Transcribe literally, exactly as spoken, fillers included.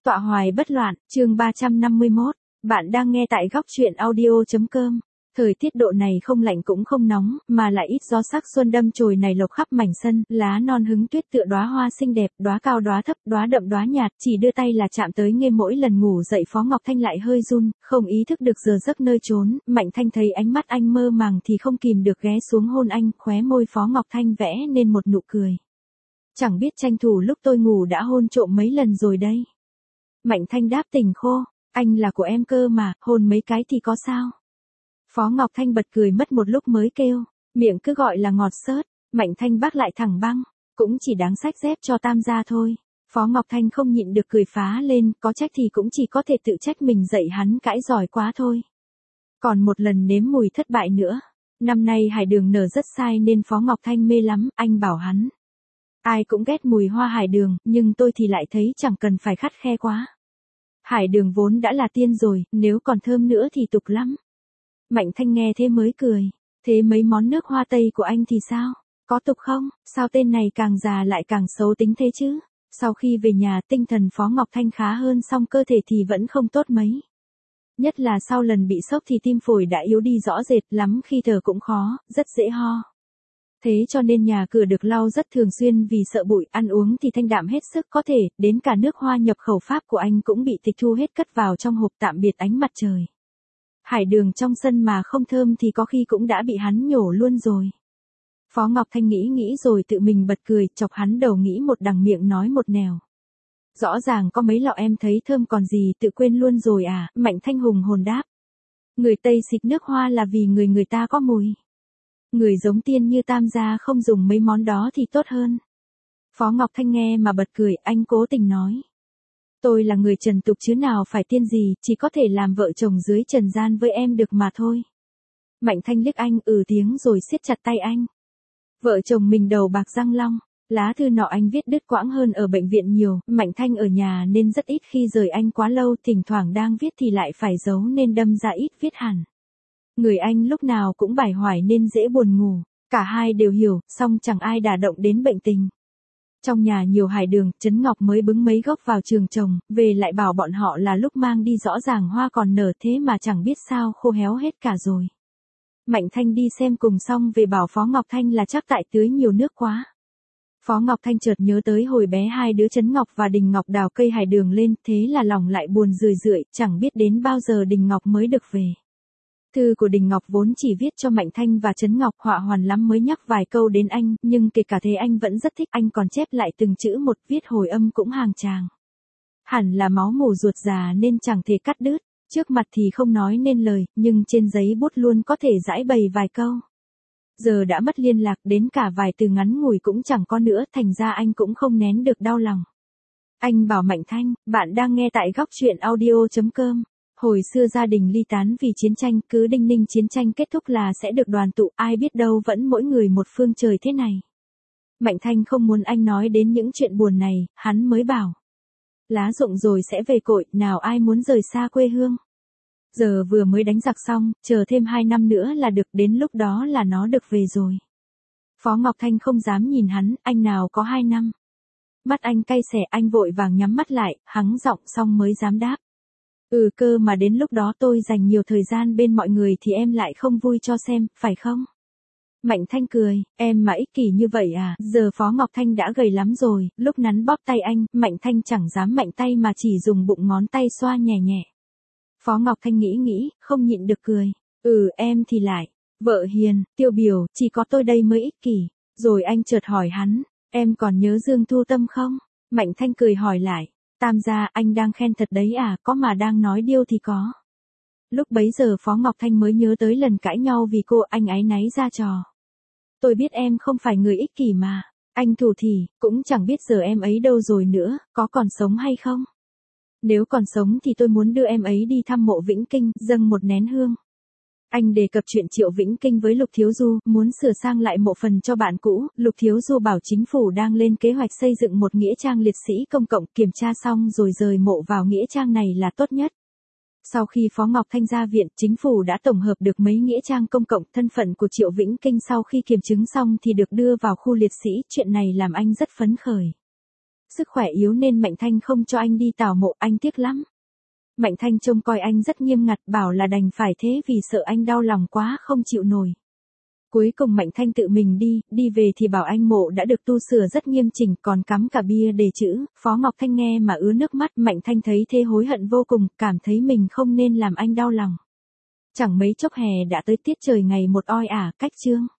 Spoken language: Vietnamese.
Tọa hoài bất loạn, chương ba trăm năm mươi mốt. Bạn đang nghe tại góc truyện audio.com. Thời tiết độ này không lạnh cũng không nóng, mà lại ít gió sắc xuân đâm chồi nảy lộc khắp mảnh sân, lá non hứng tuyết tựa đóa hoa xinh đẹp, đóa cao đóa thấp, đóa đậm đóa nhạt, chỉ đưa tay là chạm tới nghe. Mỗi lần ngủ dậy Phó Ngọc Thanh lại hơi run, không ý thức được giờ giấc nơi trốn. Mạnh Thanh thấy ánh mắt anh mơ màng thì không kìm được ghé xuống hôn anh, khóe môi Phó Ngọc Thanh vẽ nên một nụ cười. Chẳng biết tranh thủ lúc tôi ngủ đã hôn trộm mấy lần rồi đây. Mạnh Thanh đáp tình khô, anh là của em cơ mà, hôn mấy cái thì có sao. Phó Ngọc Thanh bật cười mất một lúc mới kêu, miệng cứ gọi là ngọt xớt. Mạnh Thanh bác lại thẳng băng, cũng chỉ đáng xách dép cho Tam gia thôi. Phó Ngọc Thanh không nhịn được cười phá lên, có trách thì cũng chỉ có thể tự trách mình dạy hắn cãi giỏi quá thôi. Còn một lần nếm mùi thất bại nữa. Năm nay hải đường nở rất sai nên Phó Ngọc Thanh mê lắm, anh bảo hắn. Ai cũng ghét mùi hoa hải đường, nhưng tôi thì lại thấy chẳng cần phải khắt khe quá. Hải đường vốn đã là tiên rồi, nếu còn thơm nữa thì tục lắm. Mạnh Thanh nghe thế mới cười. Thế mấy món nước hoa tây của anh thì sao? Có tục không? Sao tên này càng già lại càng xấu tính thế chứ? Sau khi về nhà tinh thần Phó Ngọc Thanh khá hơn, song cơ thể thì vẫn không tốt mấy. Nhất là sau lần bị sốc thì tim phổi đã yếu đi rõ rệt lắm, khi thở cũng khó, rất dễ ho. Thế cho nên nhà cửa được lau rất thường xuyên vì sợ bụi, ăn uống thì thanh đạm hết sức có thể, đến cả nước hoa nhập khẩu Pháp của anh cũng bị tịch thu hết cất vào trong hộp tạm biệt ánh mặt trời. Hải đường trong sân mà không thơm thì có khi cũng đã bị hắn nhổ luôn rồi. Phó Ngọc Thanh nghĩ nghĩ rồi tự mình bật cười, chọc hắn đầu nghĩ một đằng miệng nói một nẻo. Rõ ràng có mấy lọ em thấy thơm còn gì, tự quên luôn rồi à? Mạnh Thanh hùng hồn đáp. Người Tây xịt nước hoa là vì người người ta có mùi. Người giống tiên như Tam gia không dùng mấy món đó thì tốt hơn. Phó Ngọc Thanh nghe mà bật cười, anh cố tình nói. Tôi là người trần tục chứ nào phải tiên gì, chỉ có thể làm vợ chồng dưới trần gian với em được mà thôi. Mạnh Thanh liếc anh ừ tiếng rồi siết chặt tay anh. Vợ chồng mình đầu bạc răng long, lá thư nọ anh viết đứt quãng hơn ở bệnh viện nhiều, Mạnh Thanh ở nhà nên rất ít khi rời anh quá lâu, thỉnh thoảng đang viết thì lại phải giấu nên đâm ra ít viết hẳn. Người anh lúc nào cũng bải hoài nên dễ buồn ngủ, cả hai đều hiểu, song chẳng ai đả động đến bệnh tình. Trong nhà nhiều hải đường, Trấn Ngọc mới bứng mấy gốc vào trường trồng, về lại bảo bọn họ là lúc mang đi rõ ràng hoa còn nở thế mà chẳng biết sao khô héo hết cả rồi. Mạnh Thanh đi xem cùng xong về bảo Phó Ngọc Thanh là chắc tại tưới nhiều nước quá. Phó Ngọc Thanh chợt nhớ tới hồi bé hai đứa Trấn Ngọc và Đình Ngọc đào cây hải đường lên, thế là lòng lại buồn rười rượi, chẳng biết đến bao giờ Đình Ngọc mới được về. Thư của Đình Ngọc vốn chỉ viết cho Mạnh Thanh và Trấn Ngọc, họa hoàn lắm mới nhắc vài câu đến anh, nhưng kể cả thế anh vẫn rất thích, anh còn chép lại từng chữ một, viết hồi âm cũng hàng tràng. Hẳn là máu mủ ruột già nên chẳng thể cắt đứt, trước mặt thì không nói nên lời, nhưng trên giấy bút luôn có thể giãi bày vài câu. Giờ đã mất liên lạc, đến cả vài từ ngắn ngủi cũng chẳng có nữa, thành ra anh cũng không nén được đau lòng. Anh bảo Mạnh Thanh, bạn đang nghe tại góc truyện audio.com. Hồi xưa gia đình ly tán vì chiến tranh, cứ đinh ninh chiến tranh kết thúc là sẽ được đoàn tụ, ai biết đâu vẫn mỗi người một phương trời thế này. Mạnh Thanh không muốn anh nói đến những chuyện buồn này, hắn mới bảo. Lá rụng rồi sẽ về cội, nào ai muốn rời xa quê hương. Giờ vừa mới đánh giặc xong, chờ thêm hai năm nữa là được, đến lúc đó là nó được về rồi. Phó Ngọc Thanh không dám nhìn hắn, anh nào có hai năm. Mắt anh cay xè, anh vội vàng nhắm mắt lại, hắng giọng xong mới dám đáp. Ừ cơ mà đến lúc đó tôi dành nhiều thời gian bên mọi người thì em lại không vui cho xem, phải không? Mạnh Thanh cười, em mà ích kỷ như vậy à? Giờ Phó Ngọc Thanh đã gầy lắm rồi, lúc nắn bóp tay anh, Mạnh Thanh chẳng dám mạnh tay mà chỉ dùng bụng ngón tay xoa nhẹ nhẹ. Phó Ngọc Thanh nghĩ nghĩ, không nhịn được cười. Ừ em thì lại, vợ hiền, tiêu biểu, chỉ có tôi đây mới ích kỷ. Rồi anh chợt hỏi hắn, em còn nhớ Dương Thu Tâm không? Mạnh Thanh cười hỏi lại. Tam gia, anh đang khen thật đấy à, có mà đang nói điêu thì có. Lúc bấy giờ Phó Ngọc Thanh mới nhớ tới lần cãi nhau vì cô, anh áy náy ra trò. Tôi biết em không phải người ích kỷ mà, anh thủ thỉ, cũng chẳng biết giờ em ấy đâu rồi nữa, có còn sống hay không? Nếu còn sống thì tôi muốn đưa em ấy đi thăm mộ Vĩnh Kinh, dâng một nén hương. Anh đề cập chuyện Triệu Vĩnh Kinh với Lục Thiếu Du, muốn sửa sang lại mộ phần cho bạn cũ, Lục Thiếu Du bảo chính phủ đang lên kế hoạch xây dựng một nghĩa trang liệt sĩ công cộng, kiểm tra xong rồi rời mộ vào nghĩa trang này là tốt nhất. Sau khi Phó Ngọc Thanh ra viện, chính phủ đã tổng hợp được mấy nghĩa trang công cộng, thân phận của Triệu Vĩnh Kinh sau khi kiểm chứng xong thì được đưa vào khu liệt sĩ, chuyện này làm anh rất phấn khởi. Sức khỏe yếu nên Mạnh Thanh không cho anh đi tảo mộ, anh tiếc lắm. Mạnh Thanh trông coi anh rất nghiêm ngặt, bảo là đành phải thế vì sợ anh đau lòng quá không chịu nổi. Cuối cùng Mạnh Thanh tự mình đi, đi về thì bảo anh mộ đã được tu sửa rất nghiêm chỉnh, còn cắm cả bia đề chữ. Phó Ngọc Thanh nghe mà ứa nước mắt, Mạnh Thanh thấy thế hối hận vô cùng, cảm thấy mình không nên làm anh đau lòng. Chẳng mấy chốc hè đã tới, tiết trời ngày một oi ả, cách trương.